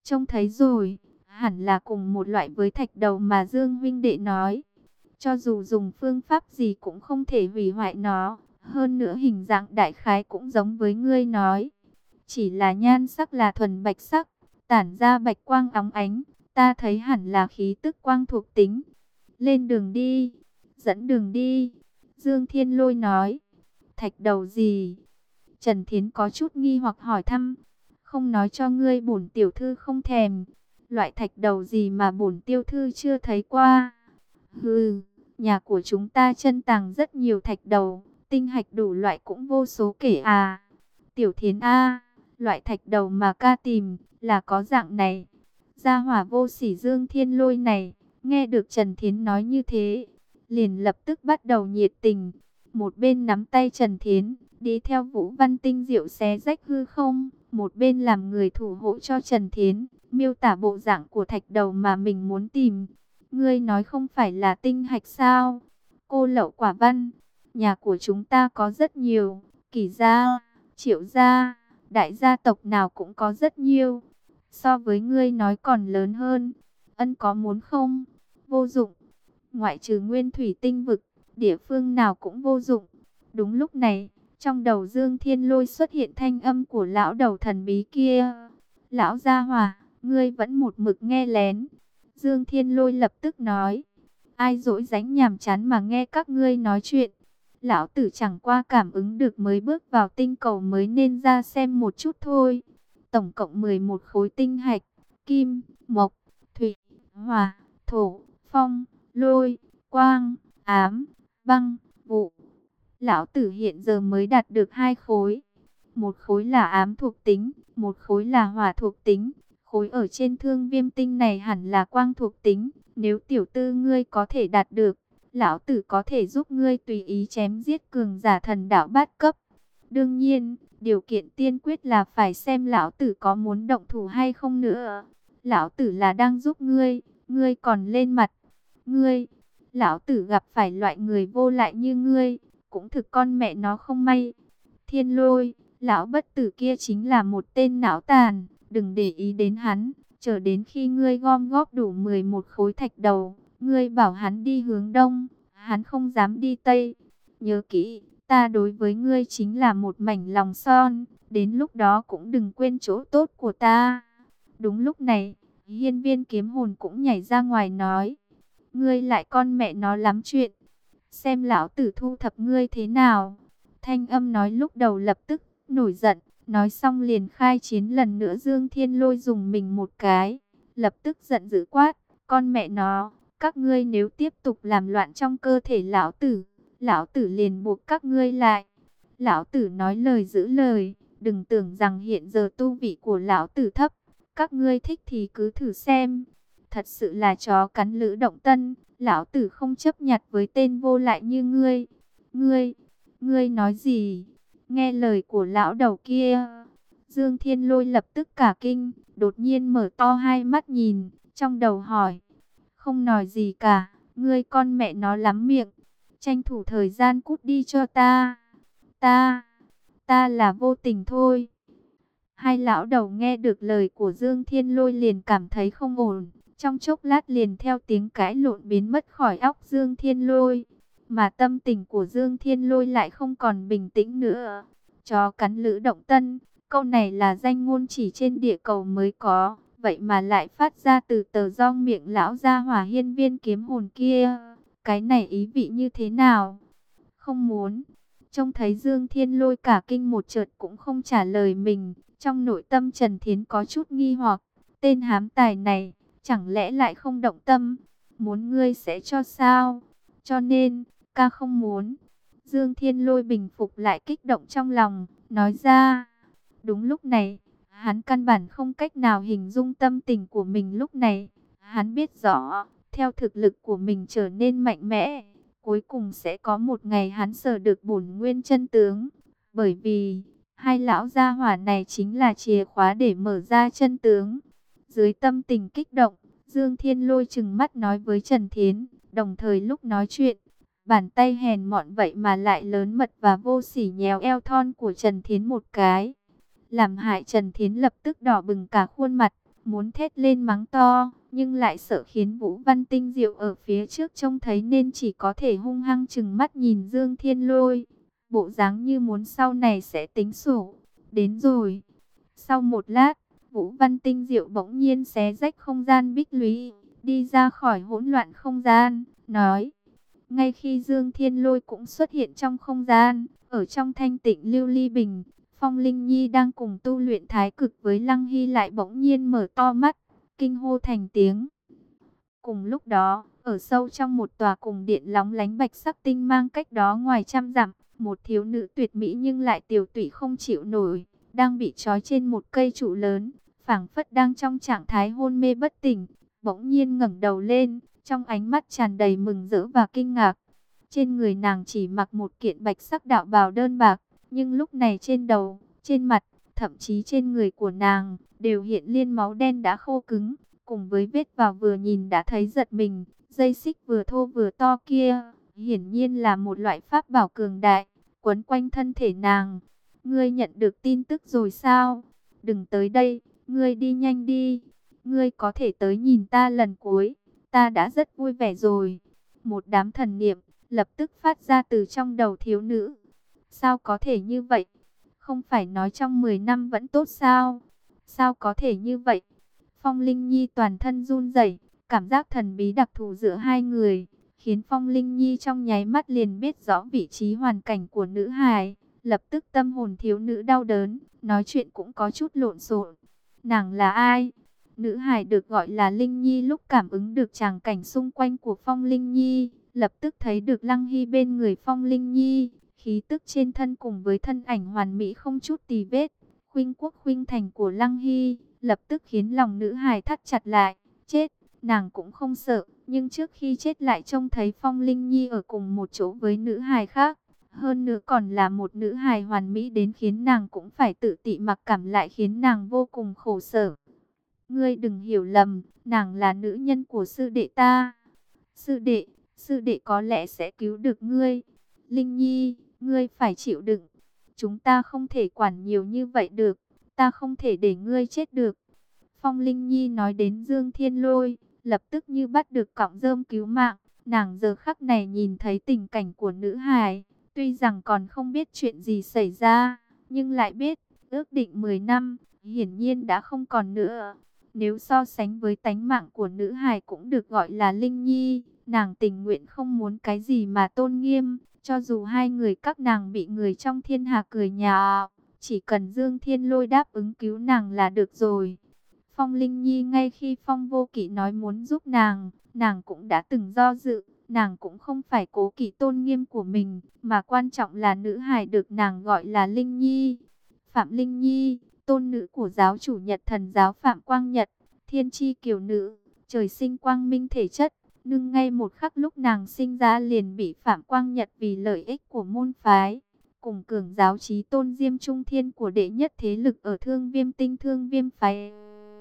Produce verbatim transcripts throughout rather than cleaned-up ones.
Trông thấy rồi, hẳn là cùng một loại với thạch đầu mà Dương huynh đệ nói. Cho dù dùng phương pháp gì cũng không thể hủy hoại nó. Hơn nữa hình dạng đại khái cũng giống với ngươi nói. Chỉ là nhan sắc là thuần bạch sắc, tản ra bạch quang óng ánh. Ta thấy hẳn là khí tức quang thuộc tính. Lên đường đi, dẫn đường đi. Dương Thiên Lôi nói. Thạch đầu gì? Trần Thiến có chút nghi hoặc hỏi thăm. Không nói cho ngươi bổn tiểu thư không thèm. Loại thạch đầu gì mà bổn tiêu thư chưa thấy qua? Hừ, nhà của chúng ta chân tàng rất nhiều thạch đầu, tinh hạch đủ loại cũng vô số kể à. Tiểu Thiến a, loại thạch đầu mà ca tìm là có dạng này. Gia hỏa vô sỉ Dương Thiên Lôi này, nghe được Trần Thiến nói như thế, liền lập tức bắt đầu nhiệt tình. Một bên nắm tay Trần Thiến, đi theo Vũ Văn Tinh diệu xé rách hư không. Một bên làm người thủ hộ cho Trần Thiến, miêu tả bộ dạng của thạch đầu mà mình muốn tìm. Ngươi nói không phải là tinh hạch sao? Cô Lậu Quả Văn, nhà của chúng ta có rất nhiều, Kỷ gia, Triệu gia, đại gia tộc nào cũng có rất nhiều. So với ngươi nói còn lớn hơn. Ân có muốn không? Vô dụng. Ngoại trừ Nguyên Thủy Tinh vực, địa phương nào cũng vô dụng. Đúng lúc này, trong đầu Dương Thiên Lôi xuất hiện thanh âm của lão đầu thần bí kia. Lão gia hỏa, ngươi vẫn một mực nghe lén. Dương Thiên Lôi lập tức nói. Ai dỗi dánh nhàm chán mà nghe các ngươi nói chuyện. Lão tử chẳng qua cảm ứng được mới bước vào tinh cầu mới nên ra xem một chút thôi. Tổng cộng mười một khối tinh hạch. Kim, mộc, thủy, hỏa, thổ, phong, lôi, quang, ám, băng, vụ. Lão tử hiện giờ mới đạt được hai khối. Một khối là ám thuộc tính, một khối là hỏa thuộc tính. Khối ở trên thương viêm tinh này hẳn là quang thuộc tính. Nếu tiểu tư ngươi có thể đạt được, lão tử có thể giúp ngươi tùy ý chém giết cường giả thần đạo bát cấp. Đương nhiên, điều kiện tiên quyết là phải xem lão tử có muốn động thủ hay không nữa. Lão tử là đang giúp ngươi, ngươi còn lên mặt. Ngươi, lão tử gặp phải loại người vô lại như ngươi, cũng thực con mẹ nó không may. Thiên Lôi, lão bất tử kia chính là một tên não tàn, đừng để ý đến hắn. Chờ đến khi ngươi gom góp đủ mười một khối thạch đầu, ngươi bảo hắn đi hướng đông, hắn không dám đi tây. Nhớ kỹ, ta đối với ngươi chính là một mảnh lòng son, đến lúc đó cũng đừng quên chỗ tốt của ta. Đúng lúc này, hiên viên kiếm hồn cũng nhảy ra ngoài nói, ngươi lại con mẹ nó lắm chuyện, xem lão tử thu thập ngươi thế nào. Thanh âm nói lúc đầu lập tức nổi giận, nói xong liền khai chiến lần nữa. Dương Thiên Lôi dùng mình một cái, lập tức giận dữ quát, con mẹ nó, các ngươi nếu tiếp tục làm loạn trong cơ thể lão tử, lão tử liền buộc các ngươi lại. Lão tử nói lời giữ lời, đừng tưởng rằng hiện giờ tu vị của lão tử thấp, các ngươi thích thì cứ thử xem. Thật sự là chó cắn lữ động tân, lão tử không chấp nhặt với tên vô lại như ngươi. Ngươi, ngươi nói gì? Nghe lời của lão đầu kia, Dương Thiên Lôi lập tức cả kinh, đột nhiên mở to hai mắt nhìn, trong đầu hỏi, không nói gì cả, ngươi con mẹ nó lắm miệng, tranh thủ thời gian cút đi cho ta. Ta, ta là vô tình thôi. Hai lão đầu nghe được lời của Dương Thiên Lôi liền cảm thấy không ổn, trong chốc lát liền theo tiếng cãi lộn biến mất khỏi óc Dương Thiên Lôi. Mà tâm tình của Dương Thiên Lôi lại không còn bình tĩnh nữa. Chó cắn lữ động tân, câu này là danh ngôn chỉ trên địa cầu mới có, vậy mà lại phát ra từ tờ rong miệng lão gia hỏa hiên viên kiếm hồn kia. Cái này ý vị như thế nào? Không muốn. Trông thấy Dương Thiên Lôi cả kinh một chợt cũng không trả lời mình, trong nội tâm Trần Thiến có chút nghi hoặc, tên hám tài này, chẳng lẽ lại không động tâm, muốn ngươi sẽ cho sao? Cho nên, ca không muốn. Dương Thiên Lôi bình phục lại kích động trong lòng, nói ra. Đúng lúc này, hắn căn bản không cách nào hình dung tâm tình của mình lúc này. Hắn biết rõ, theo thực lực của mình trở nên mạnh mẽ, cuối cùng sẽ có một ngày hắn sờ được bổn nguyên chân tướng. Bởi vì, hai lão gia hỏa này chính là chìa khóa để mở ra chân tướng. Dưới tâm tình kích động, Dương Thiên Lôi trừng mắt nói với Trần Thiến, đồng thời lúc nói chuyện, bàn tay hèn mọn vậy mà lại lớn mật và vô sỉ nhéo eo thon của Trần Thiến một cái. Làm hại Trần Thiến lập tức đỏ bừng cả khuôn mặt, muốn thét lên mắng to, nhưng lại sợ khiến Vũ Văn Tinh Diệu ở phía trước trông thấy nên chỉ có thể hung hăng trừng mắt nhìn Dương Thiên Lôi, bộ dáng như muốn sau này sẽ tính sổ. Đến rồi. Sau một lát, Vũ Văn Tinh Diệu bỗng nhiên xé rách không gian bích lũy, đi ra khỏi hỗn loạn không gian, nói. Ngay khi Dương Thiên Lôi cũng xuất hiện trong không gian, ở trong thanh tịnh lưu ly bình, Phong Linh Nhi đang cùng tu luyện thái cực với Lăng Hy lại bỗng nhiên mở to mắt, kinh hô thành tiếng. Cùng lúc đó, ở sâu trong một tòa cung điện lóng lánh bạch sắc tinh mang cách đó ngoài trăm dặm, một thiếu nữ tuyệt mỹ nhưng lại tiều tụy không chịu nổi, đang bị trói trên một cây trụ lớn, phảng phất đang trong trạng thái hôn mê bất tỉnh, bỗng nhiên ngẩng đầu lên, trong ánh mắt tràn đầy mừng rỡ và kinh ngạc. Trên người nàng chỉ mặc một kiện bạch sắc đạo bào đơn bạc, nhưng lúc này trên đầu, trên mặt, thậm chí trên người của nàng, đều hiện liên máu đen đã khô cứng, cùng với vết vào vừa nhìn đã thấy giật mình, dây xích vừa thô vừa to kia, hiển nhiên là một loại pháp bảo cường đại, quấn quanh thân thể nàng. Ngươi nhận được tin tức rồi sao? Đừng tới đây, ngươi đi nhanh đi, ngươi có thể tới nhìn ta lần cuối, ta đã rất vui vẻ rồi. Một đám thần niệm lập tức phát ra từ trong đầu thiếu nữ. Sao có thể như vậy? Không phải nói trong mười năm vẫn tốt sao? Sao có thể như vậy? Phong Linh Nhi toàn thân run rẩy, cảm giác thần bí đặc thù giữa hai người, khiến Phong Linh Nhi trong nháy mắt liền biết rõ vị trí hoàn cảnh của nữ hài. Lập tức tâm hồn thiếu nữ đau đớn, nói chuyện cũng có chút lộn xộn. Nàng là ai? Nữ hài được gọi là Linh Nhi lúc cảm ứng được tràng cảnh xung quanh của Phong Linh Nhi, lập tức thấy được Lăng Hy bên người Phong Linh Nhi, khí tức trên thân cùng với thân ảnh hoàn mỹ không chút tì vết, khuynh quốc khuynh thành của Lăng Hy, lập tức khiến lòng nữ hài thắt chặt lại. Chết, nàng cũng không sợ, nhưng trước khi chết lại trông thấy Phong Linh Nhi ở cùng một chỗ với nữ hài khác. Hơn nữa còn là một nữ hài hoàn mỹ đến khiến nàng cũng phải tự tị mặc cảm, lại khiến nàng vô cùng khổ sở. Ngươi đừng hiểu lầm, nàng là nữ nhân của sư đệ ta. Sư đệ, sư đệ có lẽ sẽ cứu được ngươi. Linh Nhi, ngươi phải chịu đựng. Chúng ta không thể quản nhiều như vậy được. Ta không thể để ngươi chết được. Phong Linh Nhi nói đến Dương Thiên Lôi, lập tức như bắt được cọng rơm cứu mạng. Nàng giờ khắc này nhìn thấy tình cảnh của nữ hài. Tuy rằng còn không biết chuyện gì xảy ra, nhưng lại biết, ước định mười năm, hiển nhiên đã không còn nữa. Nếu so sánh với tánh mạng của nữ hài cũng được gọi là Linh Nhi, nàng tình nguyện không muốn cái gì mà tôn nghiêm, cho dù hai người các nàng bị người trong thiên hạ cười nhạo, chỉ cần Dương Thiên Lôi đáp ứng cứu nàng là được rồi. Phong Linh Nhi ngay khi Phong Vô Kỵ nói muốn giúp nàng, nàng cũng đã từng do dự. Nàng cũng không phải cố kỵ tôn nghiêm của mình, mà quan trọng là nữ hài được nàng gọi là Linh Nhi. Phạm Linh Nhi, tôn nữ của giáo chủ Nhật Thần giáo Phạm Quang Nhật, thiên chi kiều nữ, trời sinh quang minh thể chất. Nhưng ngay một khắc lúc nàng sinh ra liền bị Phạm Quang Nhật vì lợi ích của môn phái, cùng cường giáo chí tôn Diêm Trung Thiên của đệ nhất thế lực ở Thương Viêm Tinh Thương Viêm phái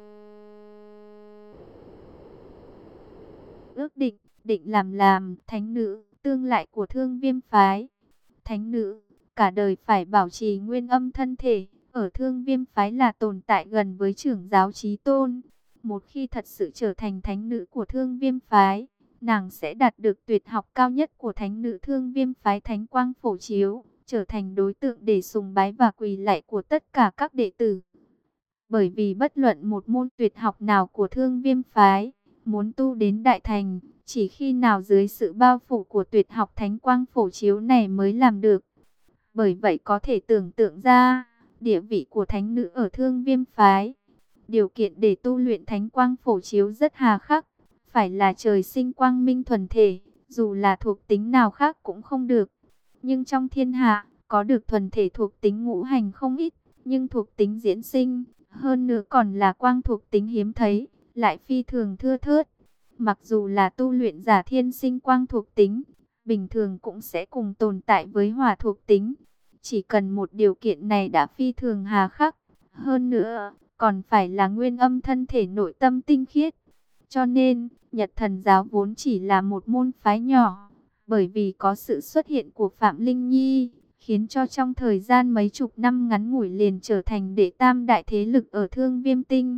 ước định. Định làm làm thánh nữ, tương lại của Thương Viêm phái. Thánh nữ, cả đời phải bảo trì nguyên âm thân thể, ở Thương Viêm phái là tồn tại gần với trưởng giáo chí tôn. Một khi thật sự trở thành thánh nữ của Thương Viêm phái, nàng sẽ đạt được tuyệt học cao nhất của thánh nữ Thương Viêm phái Thánh Quang Phổ Chiếu, trở thành đối tượng để sùng bái và quỳ lạy của tất cả các đệ tử. Bởi vì bất luận một môn tuyệt học nào của Thương Viêm phái, muốn tu đến đại thành, chỉ khi nào dưới sự bao phủ của tuyệt học Thánh Quang Phổ Chiếu này mới làm được. Bởi vậy có thể tưởng tượng ra, địa vị của thánh nữ ở Thương Viêm phái. Điều kiện để tu luyện Thánh Quang Phổ Chiếu rất hà khắc, phải là trời sinh quang minh thuần thể, dù là thuộc tính nào khác cũng không được. Nhưng trong thiên hạ, có được thuần thể thuộc tính ngũ hành không ít, nhưng thuộc tính diễn sinh, hơn nữa còn là quang thuộc tính hiếm thấy, lại phi thường thưa thớt. Mặc dù là tu luyện giả thiên sinh quang thuộc tính, bình thường cũng sẽ cùng tồn tại với hỏa thuộc tính. Chỉ cần một điều kiện này đã phi thường hà khắc, hơn nữa còn phải là nguyên âm thân thể nội tâm tinh khiết. Cho nên, Nhật Thần giáo vốn chỉ là một môn phái nhỏ, bởi vì có sự xuất hiện của Phạm Linh Nhi, khiến cho trong thời gian mấy chục năm ngắn ngủi liền trở thành đệ tam đại thế lực ở Thương Viêm Tinh.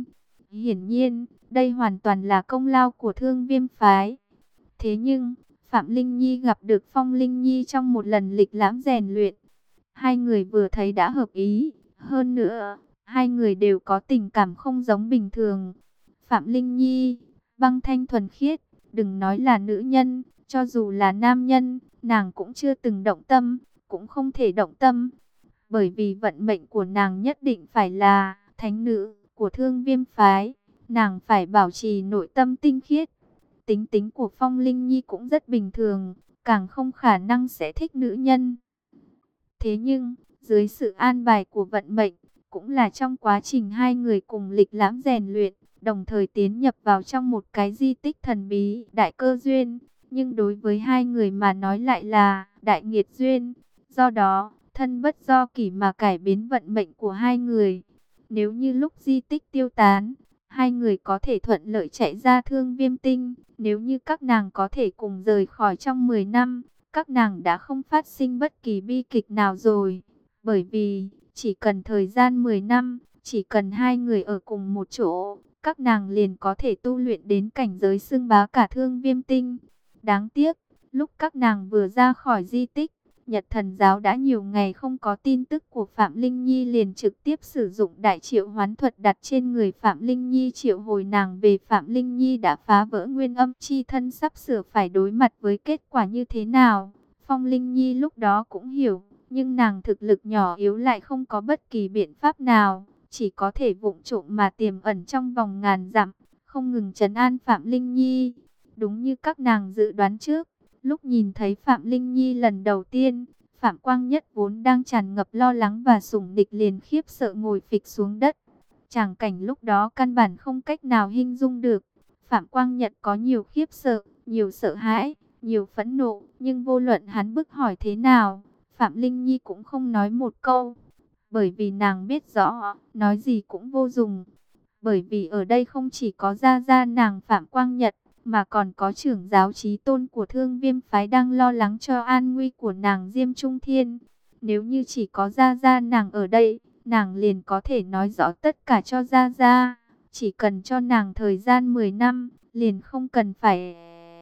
Hiển nhiên, đây hoàn toàn là công lao của Thương Viêm phái. Thế nhưng, Phạm Linh Nhi gặp được Phong Linh Nhi trong một lần lịch lãm rèn luyện. Hai người vừa thấy đã hợp ý. Hơn nữa, hai người đều có tình cảm không giống bình thường. Phạm Linh Nhi, băng thanh thuần khiết, đừng nói là nữ nhân, cho dù là nam nhân, nàng cũng chưa từng động tâm, cũng không thể động tâm. Bởi vì vận mệnh của nàng nhất định phải là thánh nữ của Thương Viêm phái, nàng phải bảo trì nội tâm tinh khiết. Tính tính của Phong Linh Nhi cũng rất bình thường, càng không khả năng sẽ thích nữ nhân. Thế nhưng, dưới sự an bài của vận mệnh, cũng là trong quá trình hai người cùng lịch lãm rèn luyện, đồng thời tiến nhập vào trong một cái di tích thần bí, đại cơ duyên. Nhưng đối với hai người mà nói lại là đại nghiệt duyên. Do đó, thân bất do kỷ mà cải biến vận mệnh của hai người. Nếu như lúc di tích tiêu tán, hai người có thể thuận lợi chạy ra Thương Viêm Tinh. Nếu như các nàng có thể cùng rời khỏi trong mười năm, các nàng đã không phát sinh bất kỳ bi kịch nào rồi. Bởi vì, chỉ cần thời gian mười năm, chỉ cần hai người ở cùng một chỗ, các nàng liền có thể tu luyện đến cảnh giới xưng bá cả Thương Viêm Tinh. Đáng tiếc, lúc các nàng vừa ra khỏi di tích, Nhật Thần Giáo đã nhiều ngày không có tin tức của Phạm Linh Nhi, liền trực tiếp sử dụng đại triệu hoán thuật đặt trên người Phạm Linh Nhi triệu hồi nàng về. Phạm Linh Nhi đã phá vỡ nguyên âm chi thân, sắp sửa phải đối mặt với kết quả như thế nào. Phong Linh Nhi lúc đó cũng hiểu, nhưng nàng thực lực nhỏ yếu lại không có bất kỳ biện pháp nào, chỉ có thể vụng trộm mà tiềm ẩn trong vòng ngàn dặm, không ngừng trấn an Phạm Linh Nhi. Đúng như các nàng dự đoán trước, lúc nhìn thấy Phạm Linh Nhi lần đầu tiên, Phạm Quang Nhất vốn đang tràn ngập lo lắng và sủng địch liền khiếp sợ ngồi phịch xuống đất. Tràng cảnh lúc đó căn bản không cách nào hình dung được. Phạm Quang Nhật có nhiều khiếp sợ, nhiều sợ hãi, nhiều phẫn nộ, nhưng vô luận hắn bức hỏi thế nào, Phạm Linh Nhi cũng không nói một câu. Bởi vì nàng biết rõ, nói gì cũng vô dụng. Bởi vì ở đây không chỉ có gia gia nàng Phạm Quang Nhật, mà còn có trưởng giáo chí tôn của Thương Viêm phái đang lo lắng cho an nguy của nàng Diêm Trung Thiên. Nếu như chỉ có gia gia nàng ở đây, nàng liền có thể nói rõ tất cả cho gia gia. Chỉ cần cho nàng thời gian mười năm, liền không cần phải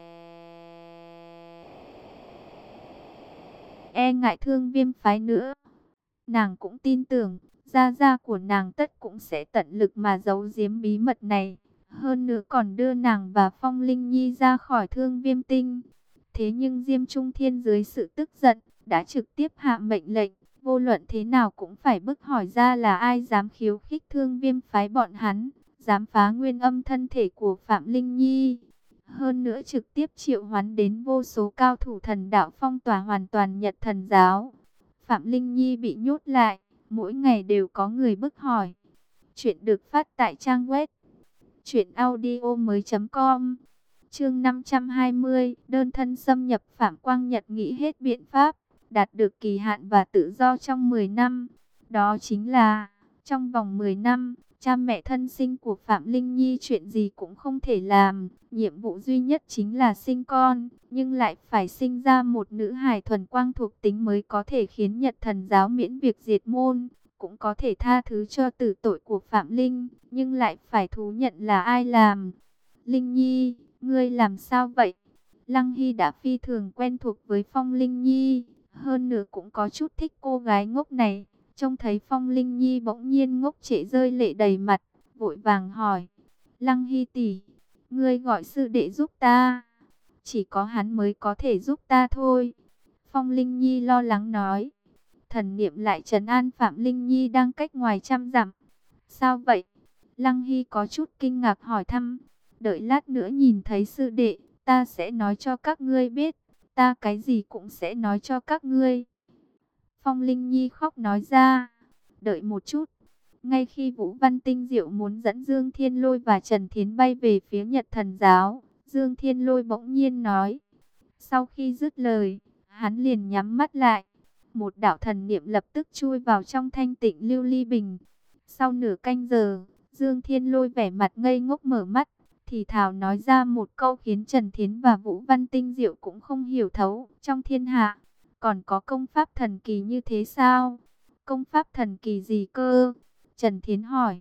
e ngại Thương Viêm phái nữa. Nàng cũng tin tưởng, gia gia của nàng tất cũng sẽ tận lực mà giấu giếm bí mật này. Hơn nữa còn đưa nàng và Phong Linh Nhi ra khỏi Thương Viêm Tinh. Thế nhưng Diêm Trung Thiên dưới sự tức giận, đã trực tiếp hạ mệnh lệnh, vô luận thế nào cũng phải bức hỏi ra là ai dám khiêu khích Thương Viêm phái bọn hắn, dám phá nguyên âm thân thể của Phạm Linh Nhi. Hơn nữa trực tiếp triệu hoán đến vô số cao thủ thần đạo, phong tỏa hoàn toàn Nhật Thần Giáo. Phạm Linh Nhi bị nhốt lại, mỗi ngày đều có người bức hỏi. Chuyện được phát tại trang web truyện audio mới chấm com. Chương năm trăm hai mươi, đơn thân xâm nhập. Phạm Quang Nhật nghĩ hết biện pháp, đạt được kỳ hạn và tự do trong mười năm. Đó chính là, trong vòng mười năm, cha mẹ thân sinh của Phạm Linh Nhi chuyện gì cũng không thể làm. Nhiệm vụ duy nhất chính là sinh con, nhưng lại phải sinh ra một nữ hài thuần quang thuộc tính mới có thể khiến Nhật Thần Giáo miễn việc diệt môn. Cũng có thể tha thứ cho tử tội của Phạm Linh, nhưng lại phải thú nhận là ai làm. Linh Nhi, ngươi làm sao vậy? Lăng Hy đã phi thường quen thuộc với Phong Linh Nhi, hơn nữa cũng có chút thích cô gái ngốc này. Trông thấy Phong Linh Nhi bỗng nhiên ngốc trễ rơi lệ đầy mặt, vội vàng hỏi. Lăng Hy tỷ, ngươi gọi sư đệ giúp ta. Chỉ có hắn mới có thể giúp ta thôi. Phong Linh Nhi lo lắng nói. Thần niệm lại trấn an Phạm Linh Nhi đang cách ngoài trăm dặm. Sao vậy? Lăng Hy có chút kinh ngạc hỏi thăm. Đợi lát nữa nhìn thấy sư đệ, ta sẽ nói cho các ngươi biết. Ta cái gì cũng sẽ nói cho các ngươi. Phong Linh Nhi khóc nói ra. Đợi một chút. Ngay khi Vũ Văn Tinh Diệu muốn dẫn Dương Thiên Lôi và Trần Thiến bay về phía Nhật Thần Giáo, Dương Thiên Lôi bỗng nhiên nói. Sau khi dứt lời, hắn liền nhắm mắt lại. Một đạo thần niệm lập tức chui vào trong thanh tịnh lưu ly bình. Sau nửa canh giờ, Dương Thiên Lôi vẻ mặt ngây ngốc mở mắt, thì thào nói ra một câu khiến Trần Thiến và Vũ Văn Tinh Diệu cũng không hiểu thấu. Trong thiên hạ, còn có công pháp thần kỳ như thế sao? Công pháp thần kỳ gì cơ? Trần Thiến hỏi.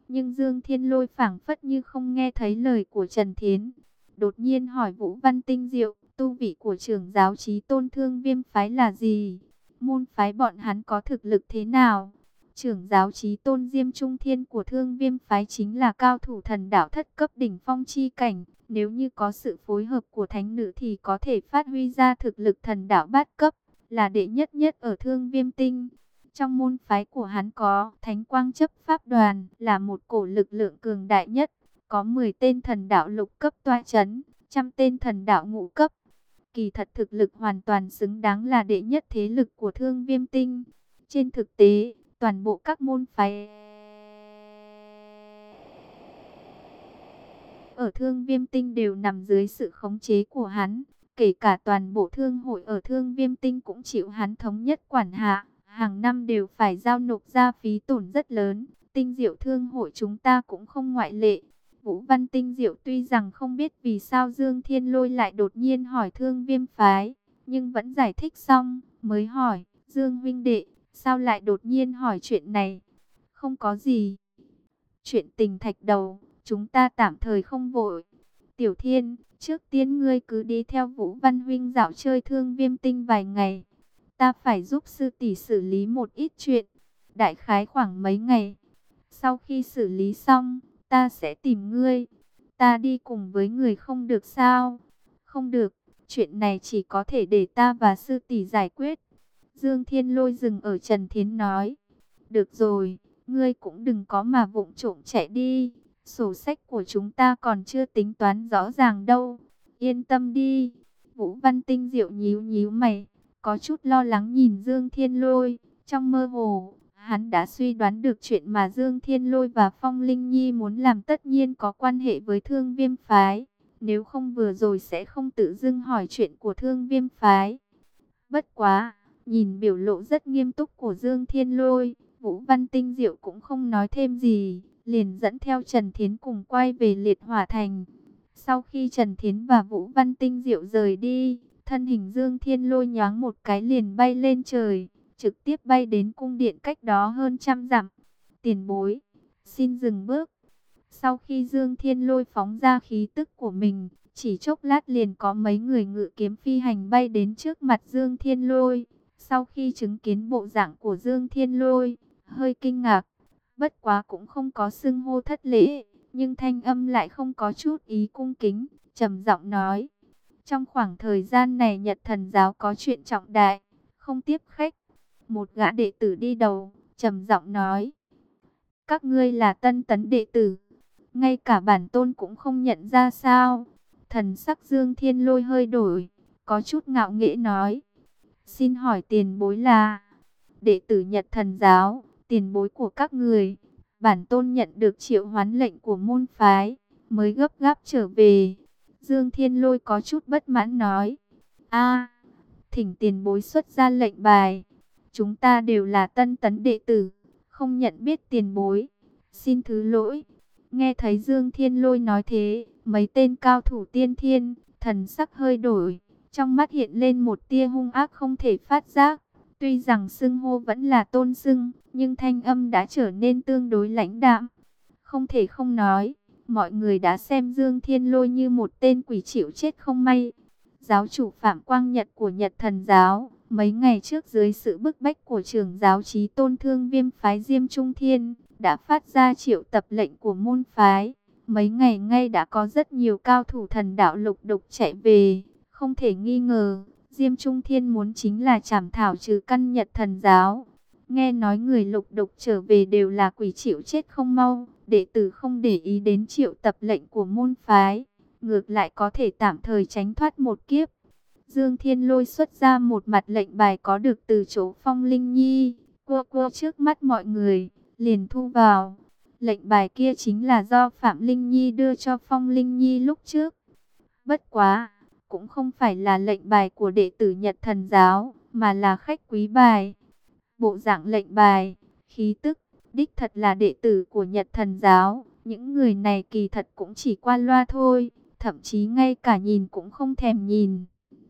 Nhưng Dương Thiên Lôi phảng phất như không nghe thấy lời của Trần Thiến. Đột nhiên hỏi Vũ Văn Tinh Diệu, tu vị của trưởng giáo Chí Tôn Thương Viêm phái là gì? Môn phái bọn hắn có thực lực thế nào? Trưởng giáo Chí Tôn Diêm Trung Thiên của Thương Viêm phái chính là cao thủ thần đạo thất cấp đỉnh phong chi cảnh. Nếu như có sự phối hợp của thánh nữ thì có thể phát huy ra thực lực thần đạo bát cấp, là đệ nhất nhất ở Thương Viêm Tinh. Trong môn phái của hắn có Thánh Quang Chấp Pháp Đoàn, là một cổ lực lượng cường đại nhất, có mười tên thần đạo lục cấp toa chấn, trăm tên thần đạo ngũ cấp. Kỳ thật thực lực hoàn toàn xứng đáng là đệ nhất thế lực của Thương Viêm Tinh. Trên thực tế, toàn bộ các môn phái ở Thương Viêm Tinh đều nằm dưới sự khống chế của hắn, kể cả toàn bộ thương hội ở Thương Viêm Tinh cũng chịu hắn thống nhất quản hạ, hàng năm đều phải giao nộp ra phí tổn rất lớn, Tinh Diệu thương hội chúng ta cũng không ngoại lệ. Vũ Văn Tinh Diệu tuy rằng không biết vì sao Dương Thiên Lôi lại đột nhiên hỏi Thương Viêm phái, nhưng vẫn giải thích xong, mới hỏi, Dương huynh đệ, sao lại đột nhiên hỏi chuyện này? Không có gì. Chuyện tình thạch đầu, chúng ta tạm thời không vội. Tiểu Thiên, trước tiên ngươi cứ đi theo Vũ Văn huynh dạo chơi Thương Viêm Tinh vài ngày. Ta phải giúp sư tỷ xử lý một ít chuyện, đại khái khoảng mấy ngày. Sau khi xử lý xong, ta sẽ tìm ngươi. Ta đi cùng với người không được sao? Không được, chuyện này chỉ có thể để ta và sư tỷ giải quyết. Dương Thiên Lôi dừng ở Trần Thiến nói. Được rồi, ngươi cũng đừng có mà vụng trộm chạy đi. Sổ sách của chúng ta còn chưa tính toán rõ ràng đâu. Yên tâm đi. Vũ Văn Tinh Diệu nhíu nhíu mày, có chút lo lắng nhìn Dương Thiên Lôi. Trong mơ hồ, hắn đã suy đoán được chuyện mà Dương Thiên Lôi và Phong Linh Nhi muốn làm tất nhiên có quan hệ với Thương Viêm phái. Nếu không vừa rồi sẽ không tự dưng hỏi chuyện của Thương Viêm phái. Bất quá, nhìn biểu lộ rất nghiêm túc của Dương Thiên Lôi, Vũ Văn Tinh Diệu cũng không nói thêm gì, liền dẫn theo Trần Thiến cùng quay về Liệt Hỏa Thành. Sau khi Trần Thiến và Vũ Văn Tinh Diệu rời đi, thân hình Dương Thiên Lôi nhoáng một cái liền bay lên trời, trực tiếp bay đến cung điện cách đó hơn trăm dặm. Tiền bối, xin dừng bước. Sau khi Dương Thiên Lôi phóng ra khí tức của mình, chỉ chốc lát liền có mấy người ngự kiếm phi hành bay đến trước mặt Dương Thiên Lôi. Sau khi chứng kiến bộ dạng của Dương Thiên Lôi, hơi kinh ngạc, bất quá cũng không có xưng hô thất lễ, nhưng thanh âm lại không có chút ý cung kính, trầm giọng nói. Trong khoảng thời gian này Nhật Thần Giáo có chuyện trọng đại, không tiếp khách. Một gã đệ tử đi đầu, trầm giọng nói. Các ngươi là tân tấn đệ tử, ngay cả bản tôn cũng không nhận ra sao? Thần sắc Dương Thiên Lôi hơi đổi, có chút ngạo nghễ nói. Xin hỏi tiền bối là đệ tử Nhật Thần Giáo, tiền bối của các người. Bản tôn nhận được triệu hoán lệnh của môn phái, mới gấp gáp trở về. Dương Thiên Lôi có chút bất mãn nói. A, thỉnh tiền bối xuất ra lệnh bài. Chúng ta đều là tân tấn đệ tử, không nhận biết tiền bối. Xin thứ lỗi. Nghe thấy Dương Thiên Lôi nói thế, mấy tên cao thủ tiên thiên, thần sắc hơi đổi, trong mắt hiện lên một tia hung ác không thể phát giác. Tuy rằng xưng hô vẫn là tôn xưng, nhưng thanh âm đã trở nên tương đối lãnh đạm. Không thể không nói, mọi người đã xem Dương Thiên Lôi như một tên quỷ chịu chết không may. Giáo chủ Phạm Quang Nhật của Nhật Thần Giáo, mấy ngày trước dưới sự bức bách của trưởng giáo Chí Tôn Thương Viêm phái Diêm Trung Thiên, đã phát ra triệu tập lệnh của môn phái. Mấy ngày ngay đã có rất nhiều cao thủ thần đạo lục đục chạy về. Không thể nghi ngờ, Diêm Trung Thiên muốn chính là trảm thảo trừ căn Nhật Thần Giáo. Nghe nói người lục đục trở về đều là quỷ chịu chết không mau, đệ tử không để ý đến triệu tập lệnh của môn phái, ngược lại có thể tạm thời tránh thoát một kiếp. Dương Thiên Lôi xuất ra một mặt lệnh bài có được từ chỗ Phong Linh Nhi, quơ quơ trước mắt mọi người, liền thu vào. Lệnh bài kia chính là do Phạm Linh Nhi đưa cho Phong Linh Nhi lúc trước. Bất quá, cũng không phải là lệnh bài của đệ tử Nhật Thần Giáo, mà là khách quý bài. Bộ dạng lệnh bài, khí tức, đích thật là đệ tử của Nhật Thần Giáo. Những người này kỳ thật cũng chỉ qua loa thôi, thậm chí ngay cả nhìn cũng không thèm nhìn.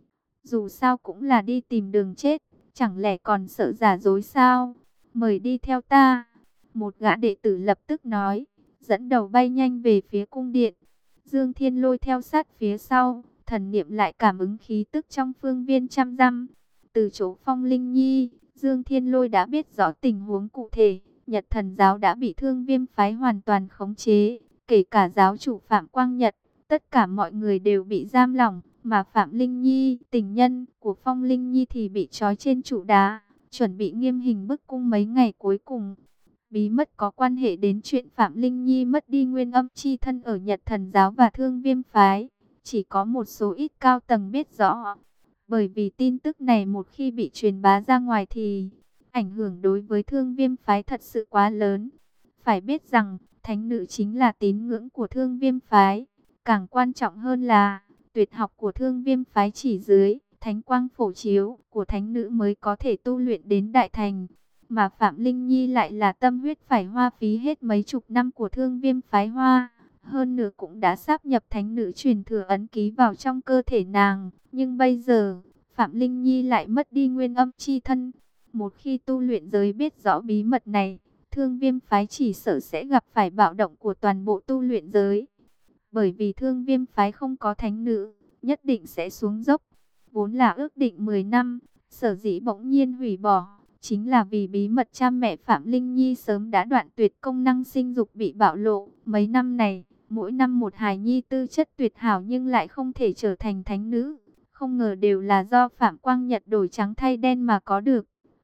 Dù sao cũng là đi tìm đường chết, chẳng lẽ còn sợ giả dối sao? Mời đi theo ta. Một gã đệ tử lập tức nói. dẫn đầu bay nhanh về phía cung điện. Dương Thiên Lôi theo sát phía sau, thần niệm lại cảm ứng khí tức trong phương viên trăm dặm. Từ chỗ Phong Linh Nhi, Dương Thiên Lôi đã biết rõ tình huống cụ thể, Nhật Thần giáo đã bị Thương Viêm phái hoàn toàn khống chế, kể cả giáo chủ Phạm Quang Nhật, tất cả mọi người đều bị giam lỏng, mà Phạm Linh Nhi, tình nhân của Phong Linh Nhi thì bị trói trên trụ đá, chuẩn bị nghiêm hình bức cung mấy ngày cuối cùng. Bí mật có quan hệ đến chuyện Phạm Linh Nhi mất đi nguyên âm chi thân ở Nhật Thần giáo và Thương Viêm phái, chỉ có một số ít cao tầng biết rõ. Bởi vì tin tức này một khi bị truyền bá ra ngoài thì ảnh hưởng đối với Thương Viêm phái thật sự quá lớn. Phải biết rằng, thánh nữ chính là tín ngưỡng của Thương Viêm phái. Càng quan trọng hơn là, tuyệt học của Thương Viêm phái chỉ dưới thánh quang phổ chiếu của thánh nữ mới có thể tu luyện đến đại thành. Mà Phạm Linh Nhi lại là tâm huyết phải hoa phí hết mấy chục năm của Thương Viêm phái hoa. Hơn nữa cũng đã sáp nhập thánh nữ truyền thừa ấn ký vào trong cơ thể nàng. Nhưng bây giờ, Phạm Linh Nhi lại mất đi nguyên âm chi thân. Một khi tu luyện giới biết rõ bí mật này, Thương Viêm phái chỉ sợ sẽ gặp phải bạo động của toàn bộ tu luyện giới. Bởi vì Thương Viêm phái không có thánh nữ, nhất định sẽ xuống dốc. Vốn là ước định mười năm, sở dĩ bỗng nhiên hủy bỏ, chính là vì bí mật cha mẹ Phạm Linh Nhi sớm đã đoạn tuyệt công năng sinh dục bị bạo lộ. Mấy năm này, mỗi năm một hài nhi tư chất tuyệt hảo nhưng lại không thể trở thành thánh nữ. Không ngờ đều là do Phạm Quang Nhật đổi trắng thay đen mà có được.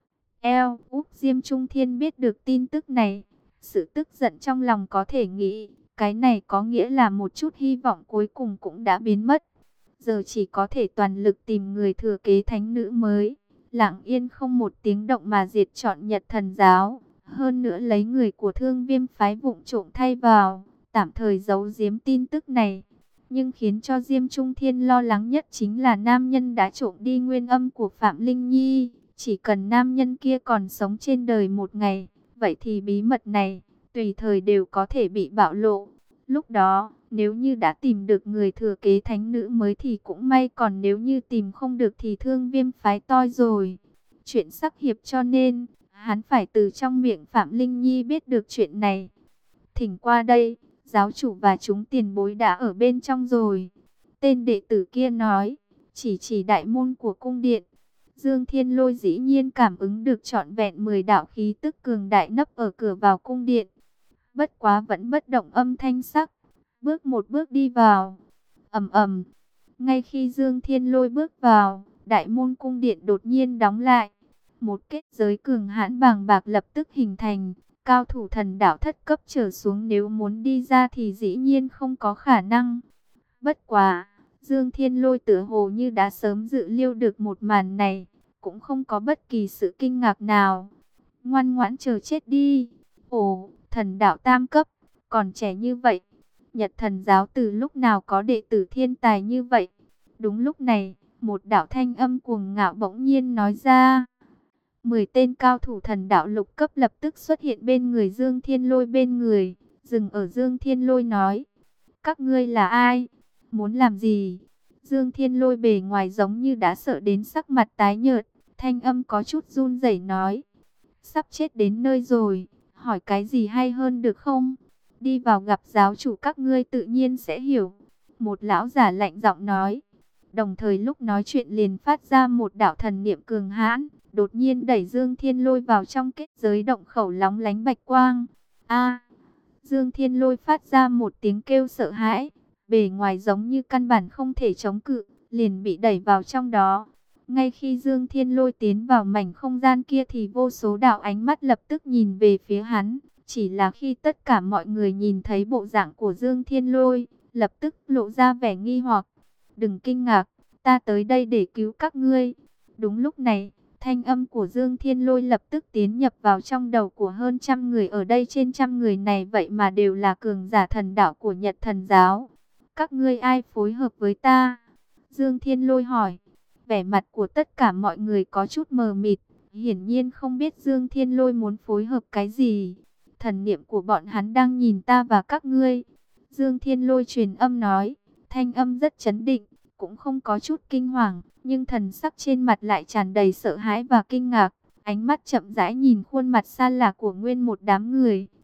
Eo, Úc Diêm Trung Thiên biết được tin tức này. Sự tức giận trong lòng có thể nghĩ, cái này có nghĩa là một chút hy vọng cuối cùng cũng đã biến mất. Giờ chỉ có thể toàn lực tìm người thừa kế thánh nữ mới. Lặng yên không một tiếng động mà diệt trọn Nhật Thần giáo. Hơn nữa lấy người của Thương Viêm phái vụng trộm thay vào, tạm thời giấu giếm tin tức này. Nhưng khiến cho Diêm Trung Thiên lo lắng nhất chính là nam nhân đã trộm đi nguyên âm của Phạm Linh Nhi. Chỉ cần nam nhân kia còn sống trên đời một ngày, vậy thì bí mật này tùy thời đều có thể bị bạo lộ. Lúc đó, nếu như đã tìm được người thừa kế thánh nữ mới thì cũng may, còn nếu như tìm không được thì Thương Viêm phái toi rồi. Chuyện sắc hiệp cho nên, hắn phải từ trong miệng Phạm Linh Nhi biết được chuyện này. Thỉnh qua đây, giáo chủ và chúng tiền bối đã ở bên trong rồi. Tên đệ tử kia nói, chỉ chỉ đại môn của cung điện. Dương Thiên Lôi dĩ nhiên cảm ứng được trọn vẹn mười đạo khí tức cường đại nấp ở cửa vào cung điện. Bất quá vẫn bất động âm thanh sắc, bước một bước đi vào. Ầm ầm. Ngay khi Dương Thiên Lôi bước vào, đại môn cung điện đột nhiên đóng lại. Một kết giới cường hãn bàng bạc lập tức hình thành. Cao thủ thần đạo thất cấp trở xuống nếu muốn đi ra thì dĩ nhiên không có khả năng. Bất quá, Dương Thiên Lôi tựa hồ như đã sớm dự liệu được một màn này, cũng không có bất kỳ sự kinh ngạc nào. Ngoan ngoãn chờ chết đi. Ồ, thần đạo tam cấp, còn trẻ như vậy. Nhật Thần giáo từ lúc nào có đệ tử thiên tài như vậy? Đúng lúc này, một đạo thanh âm cuồng ngạo bỗng nhiên nói ra. Mười tên cao thủ thần đạo lục cấp lập tức xuất hiện bên người Dương Thiên Lôi bên người, dừng ở Dương Thiên Lôi nói. Các ngươi là ai? Muốn làm gì? Dương Thiên Lôi bề ngoài giống như đã sợ đến sắc mặt tái nhợt, thanh âm có chút run rẩy nói. Sắp chết đến nơi rồi, hỏi cái gì hay hơn được không? Đi vào gặp giáo chủ các ngươi tự nhiên sẽ hiểu. Một lão giả lạnh giọng nói. Đồng thời lúc nói chuyện liền phát ra một đạo thần niệm cường hãn, đột nhiên đẩy Dương Thiên Lôi vào trong kết giới động khẩu lóng lánh bạch quang. A! Dương Thiên Lôi phát ra một tiếng kêu sợ hãi, bề ngoài giống như căn bản không thể chống cự, liền bị đẩy vào trong đó. Ngay khi Dương Thiên Lôi tiến vào mảnh không gian kia thì vô số đạo ánh mắt lập tức nhìn về phía hắn. Chỉ là khi tất cả mọi người nhìn thấy bộ dạng của Dương Thiên Lôi, lập tức lộ ra vẻ nghi hoặc. Đừng kinh ngạc, ta tới đây để cứu các ngươi. Đúng lúc này, thanh âm của Dương Thiên Lôi lập tức tiến nhập vào trong đầu của hơn trăm người ở đây. Trên trăm người này vậy mà đều là cường giả thần đạo của Nhật Thần giáo. Các ngươi ai phối hợp với ta? Dương Thiên Lôi hỏi. Vẻ mặt của tất cả mọi người có chút mờ mịt, hiển nhiên không biết Dương Thiên Lôi muốn phối hợp cái gì. Thần niệm của bọn hắn đang nhìn ta và các ngươi. Dương Thiên Lôi truyền âm nói, thanh âm rất chấn định, cũng không có chút kinh hoàng, nhưng thần sắc trên mặt lại tràn đầy sợ hãi và kinh ngạc. Ánh mắt chậm rãi nhìn khuôn mặt xa lạ của nguyên một đám người,